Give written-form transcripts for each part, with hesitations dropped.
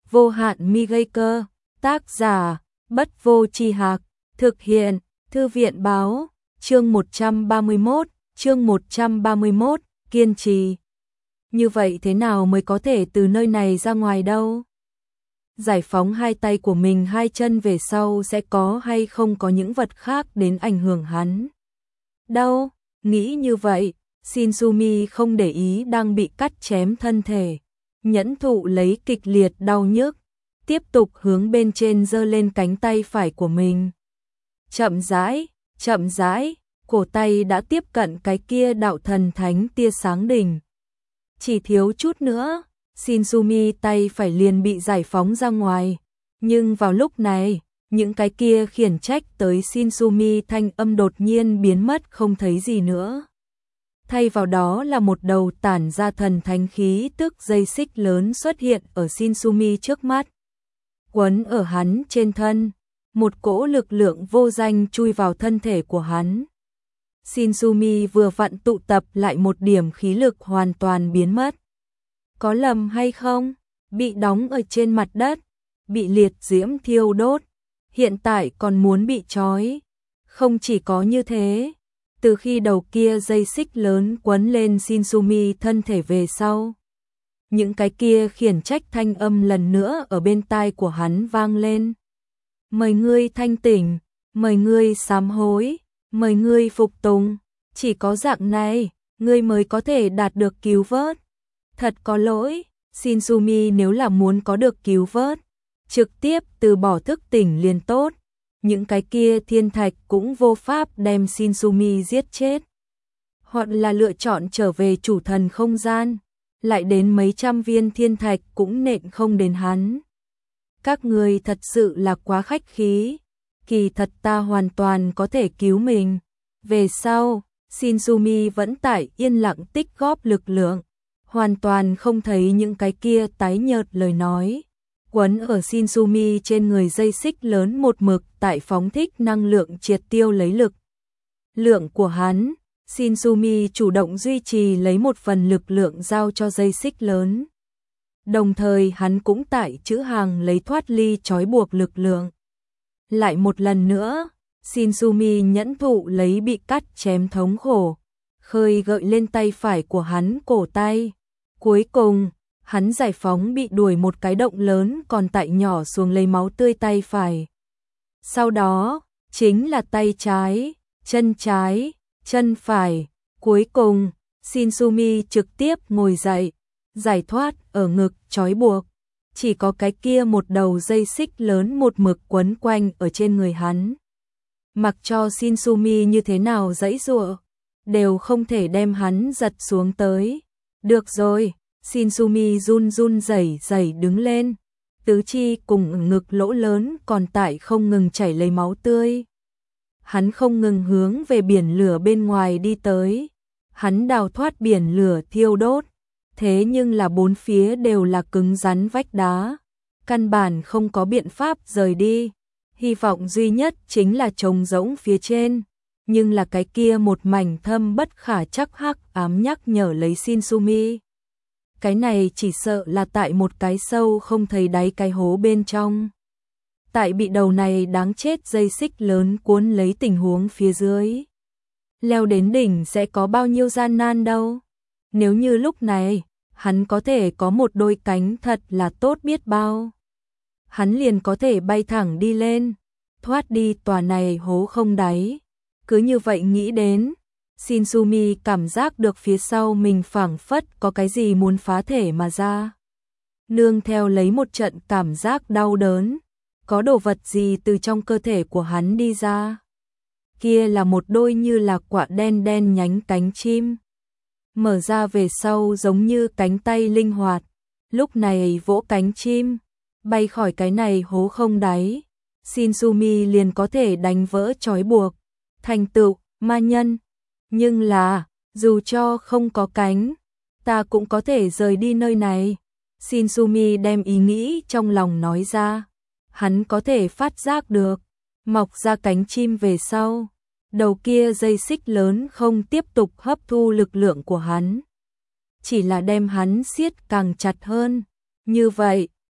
Vô hạn mi gây cơ, tác giả, Bất Vô Tri Hạc, thực hiện, Thư viện báo, chương 131, kiên trì. Như vậy thế nào mới có thể từ nơi này ra ngoài đâu? Giải phóng hai tay của mình, hai chân về sau sẽ có hay không có những vật khác đến ảnh hưởng hắn? Đâu, nghĩ như vậy, Shinzumi không để ý đang bị cắt chém thân thể, nhẫn thụ lấy kịch liệt đau nhức, tiếp tục hướng bên trên giơ lên cánh tay phải của mình. Chậm rãi, cổ tay đã tiếp cận cái kia đạo thần thánh tia sáng đỉnh. Chỉ thiếu chút nữa, Shinzumi tay phải liền bị giải phóng ra ngoài, nhưng vào lúc này, những cái kia khiển trách tới Shinzumi thanh âm đột nhiên biến mất không thấy gì nữa. Thay vào đó là một đầu tản ra thần thánh khí tức dây xích lớn xuất hiện ở Shinzumi trước mắt. Quấn ở hắn trên thân, một cỗ lực lượng vô danh chui vào thân thể của hắn. Shinzumi vừa vặn tụ tập lại một điểm khí lực hoàn toàn biến mất. Có lầm hay không? Bị đóng ở trên mặt đất, bị liệt diễm thiêu đốt, hiện tại còn muốn bị trói. Không chỉ có như thế, từ khi đầu kia dây xích lớn quấn lên Shinzumi thân thể về sau, những cái kia khiển trách thanh âm lần nữa ở bên tai của hắn vang lên. Mời ngươi thanh tỉnh, mời ngươi sám hối, mời ngươi phục tùng, chỉ có dạng này, ngươi mới có thể đạt được cứu vớt. Thật có lỗi, Shinzumi nếu là muốn có được cứu vớt, trực tiếp từ bỏ thức tỉnh liền tốt. Những cái kia thiên thạch cũng vô pháp đem Shinzumi giết chết. Hoặc là lựa chọn trở về chủ thần không gian, lại đến mấy trăm viên thiên thạch cũng nện không đến hắn. Các người thật sự là quá khách khí, kỳ thật ta hoàn toàn có thể cứu mình. Về sau, Shinzumi vẫn tại yên lặng tích góp lực lượng, hoàn toàn không thấy những cái kia tái nhợt lời nói. Quấn ở Shinzumi trên người dây xích lớn một mực tại phóng thích năng lượng triệt tiêu lấy lực lượng của hắn. Shinzumi chủ động duy trì lấy một phần lực lượng giao cho dây xích lớn. Đồng thời hắn cũng tại chữ hàng lấy thoát ly trói buộc lực lượng. Lại một lần nữa, Shinzumi nhẫn thụ lấy bị cắt chém thống khổ, khơi gợi lên tay phải của hắn cổ tay. Cuối cùng, hắn giải phóng bị đuổi một cái động lớn còn tại nhỏ xuống lấy máu tươi tay phải. Sau đó, chính là tay trái, chân phải. Cuối cùng, Shinzumi trực tiếp ngồi dậy, giải thoát ở ngực trói buộc. Chỉ có cái kia một đầu dây xích lớn một mực quấn quanh ở trên người hắn. Mặc cho Shinzumi như thế nào giãy giụa, đều không thể đem hắn giật xuống tới. Được rồi, Shinzumi run rẩy đứng lên, tứ chi cùng ngực lỗ lớn còn tại không ngừng chảy lấy máu tươi. Hắn không ngừng hướng về biển lửa bên ngoài đi tới. Hắn đào thoát biển lửa thiêu đốt, thế nhưng là bốn phía đều là cứng rắn vách đá, căn bản không có biện pháp rời đi. Hy vọng duy nhất chính là trống rỗng phía trên, nhưng là cái kia một mảnh thâm bất khả trắc hắc ám nhắc nhở lấy Shinzumi. Cái này chỉ sợ là tại một cái sâu không thấy đáy cái hố bên trong. Tại bị đầu này đáng chết dây xích lớn cuốn lấy tình huống phía dưới. Leo đến đỉnh sẽ có bao nhiêu gian nan đâu. Nếu như lúc này, hắn có thể có một đôi cánh thật là tốt biết bao. Hắn liền có thể bay thẳng đi lên, thoát đi tòa này hố không đáy. Cứ như vậy nghĩ đến, Shinzumi cảm giác được phía sau mình phảng phất có cái gì muốn phá thể mà ra. Nương theo lấy một trận cảm giác đau đớn, có đồ vật gì từ trong cơ thể của hắn đi ra. Kia là một đôi như là quả đen đen nhánh cánh chim. Mở ra về sau giống như cánh tay linh hoạt, lúc này vỗ cánh chim, bay khỏi cái này hố không đáy. Shinzumi liền có thể đánh vỡ trói buộc, thành tựu ma nhân. Nhưng là, dù cho không có cánh, ta cũng có thể rời đi nơi này. Shinzumi đem ý nghĩ trong lòng nói ra. Hắn có thể phát giác được, mọc ra cánh chim về sau, đầu kia dây xích lớn không tiếp tục hấp thu lực lượng của hắn, chỉ là đem hắn siết càng chặt hơn. Như vậy,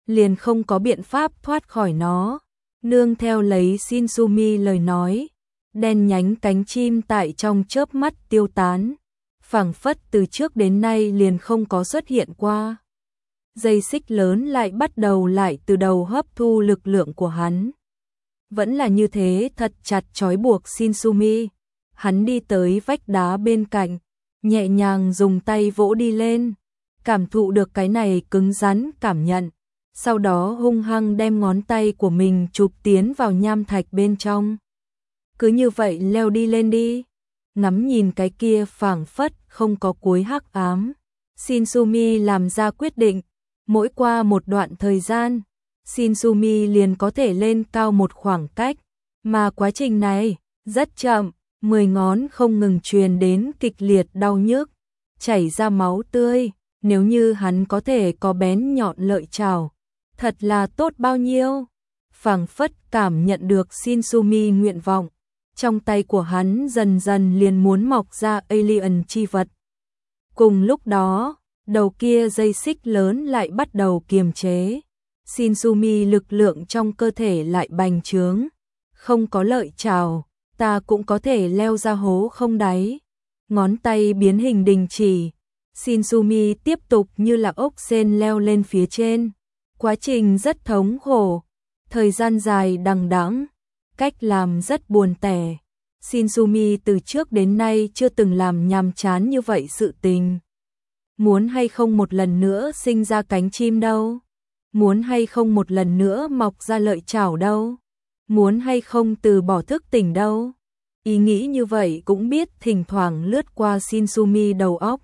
liền không có biện pháp thoát khỏi nó. Nương theo lấy Shinsumi lời nói, đen nhánh cánh chim tại trong chớp mắt tiêu tán, phảng phất từ trước đến nay liền không có xuất hiện qua. Dây xích lớn lại bắt đầu lại từ đầu hấp thu lực lượng của hắn. Vẫn là như thế, thật chặt trói buộc Shinsumi. Hắn đi tới vách đá bên cạnh, nhẹ nhàng dùng tay vỗ đi lên, cảm thụ được cái này cứng rắn cảm nhận. Sau đó hung hăng đem ngón tay của mình chụp tiến vào nham thạch bên trong. Cứ như vậy leo đi lên đi. Ngắm nhìn cái kia phảng phất không có cuối hắc ám, Shinsumi làm ra quyết định. Mỗi qua một đoạn thời gian, Shinsumi liền có thể lên cao một khoảng cách, mà quá trình này rất chậm, 10 ngón không ngừng truyền đến kịch liệt đau nhức, chảy ra máu tươi. Nếu như hắn có thể có bén nhọn lợi chảo, thật là tốt bao nhiêu. Phảng phất cảm nhận được Shinsumi nguyện vọng, trong tay của hắn dần dần liền muốn mọc ra alien chi vật. Cùng lúc đó, đầu kia dây xích lớn lại bắt đầu kiềm chế. Shinsumi lực lượng trong cơ thể lại bành trướng. Không có lợi chảo, ta cũng có thể leo ra hố không đáy. Ngón tay biến hình đình chỉ. Shinsumi tiếp tục như là ốc sên leo lên phía trên. Quá trình rất thống khổ, thời gian dài đằng đẵng, cách làm rất buồn tẻ. Shinsumi từ trước đến nay chưa từng làm nhàm chán như vậy sự tình. Muốn hay không một lần nữa sinh ra cánh chim đâu? Muốn hay không một lần nữa mọc ra lợi chảo đâu? Muốn hay không từ bỏ thức tỉnh đâu? Ý nghĩ như vậy cũng biết thỉnh thoảng lướt qua Shinsumi đầu óc.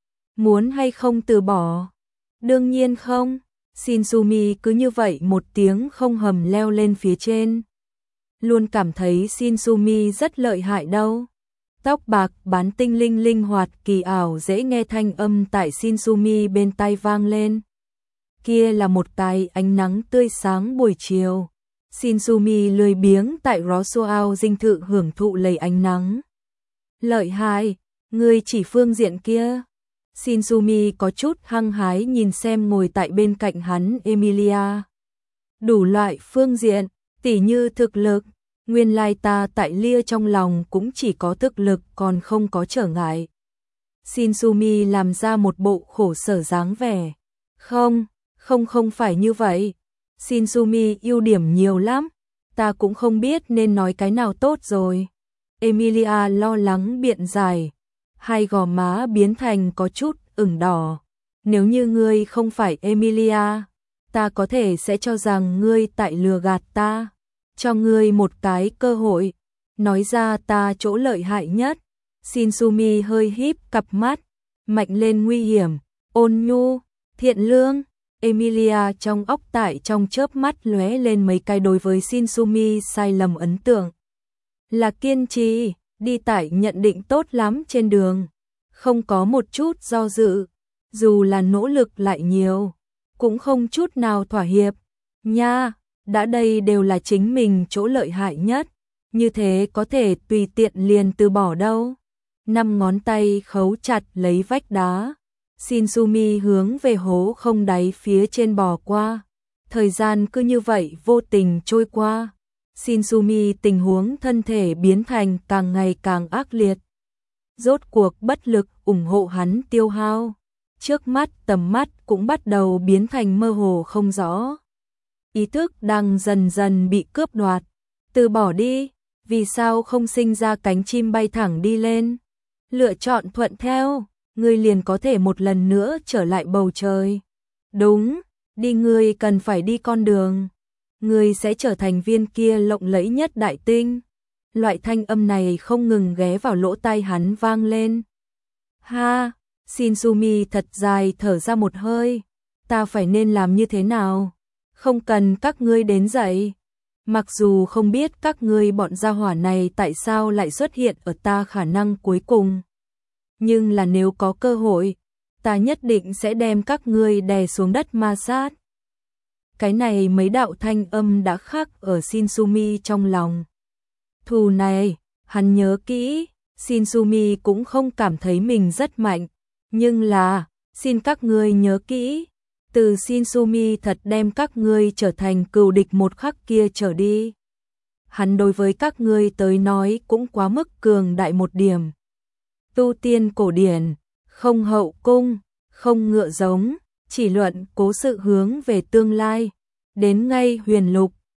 Muốn hay không từ bỏ? Đương nhiên không. Shinsumi cứ như vậy một tiếng không hầm leo lên phía trên. Luôn cảm thấy Shinsumi rất lợi hại đâu. Tóc bạc bán tinh linh linh hoạt kỳ ảo dễ nghe thanh âm tại Shinsumi bên tai vang lên. Kia là một cái ánh nắng tươi sáng buổi chiều. Shinsumi lười biếng tại Rosoao dinh thự hưởng thụ lấy ánh nắng. Lợi hại, ngươi chỉ phương diện kia. Shinsumi có chút hăng hái nhìn xem ngồi tại bên cạnh hắn Emilia. Đủ loại phương diện, tỉ như thực lực. Nguyên lai ta tại Lia trong lòng cũng chỉ có thực lực còn không có trở ngại. Shinsumi làm ra một bộ khổ sở dáng vẻ. Không phải như vậy. Shinsumi ưu điểm nhiều lắm. Ta cũng không biết nên nói cái nào tốt rồi. Emilia lo lắng biện giải. Hai gò má biến thành có chút ửng đỏ. Nếu như ngươi không phải Emilia, ta có thể sẽ cho rằng ngươi tại lừa gạt ta. Cho ngươi một cái cơ hội, nói ra ta chỗ lợi hại nhất. Shinsumi hơi híp cặp mắt, mạnh lên nguy hiểm, ôn nhu, thiện lương. Emilia trong óc tại trong chớp mắt lóe lên mấy cái đối với Shinsumi sai lầm ấn tượng. Là kiên trì, đi tại nhận định tốt lắm trên đường, không có một chút do dự, dù là nỗ lực lại nhiều, cũng không chút nào thỏa hiệp. Nha, đã đây đều là chính mình chỗ lợi hại nhất, như thế có thể tùy tiện liền từ bỏ đâu. 5 ngón tay khấu chặt lấy vách đá. Shinsumi hướng về hố không đáy phía trên bò qua. Thời gian cứ như vậy vô tình trôi qua. Shinsumi tình huống thân thể biến thành càng ngày càng ác liệt. Rốt cuộc bất lực ủng hộ hắn tiêu hao. Trước mắt tầm mắt cũng bắt đầu biến thành mơ hồ không rõ. Ý thức đang dần dần bị cướp đoạt. Từ bỏ đi, vì sao không sinh ra cánh chim bay thẳng đi lên? Lựa chọn thuận theo, ngươi liền có thể một lần nữa trở lại bầu trời. Đúng, đi ngươi cần phải đi con đường. Ngươi sẽ trở thành viên kia lộng lẫy nhất đại tinh. Loại thanh âm này không ngừng ghé vào lỗ tai hắn vang lên. Ha, Shinsumi thật dài thở ra một hơi. Ta phải nên làm như thế nào? Không cần các ngươi đến dậy. Mặc dù không biết các ngươi bọn gia hỏa này tại sao lại xuất hiện ở ta khả năng cuối cùng. Nhưng là nếu có cơ hội, ta nhất định sẽ đem các ngươi đè xuống đất ma sát. Cái này mấy đạo thanh âm đã khắc ở Shinsumi trong lòng. Thù này, hắn nhớ kỹ, Shinsumi cũng không cảm thấy mình rất mạnh. Nhưng là, xin các ngươi nhớ kỹ, Từ Shinzumi thật đem các ngươi trở thành cừu địch một khắc kia trở đi. Hắn đối với các ngươi tới nói cũng quá mức cường đại một điểm. Tu tiên cổ điển, không hậu cung, không ngựa giống, chỉ luận cố sự hướng về tương lai. Đến ngay huyền lục,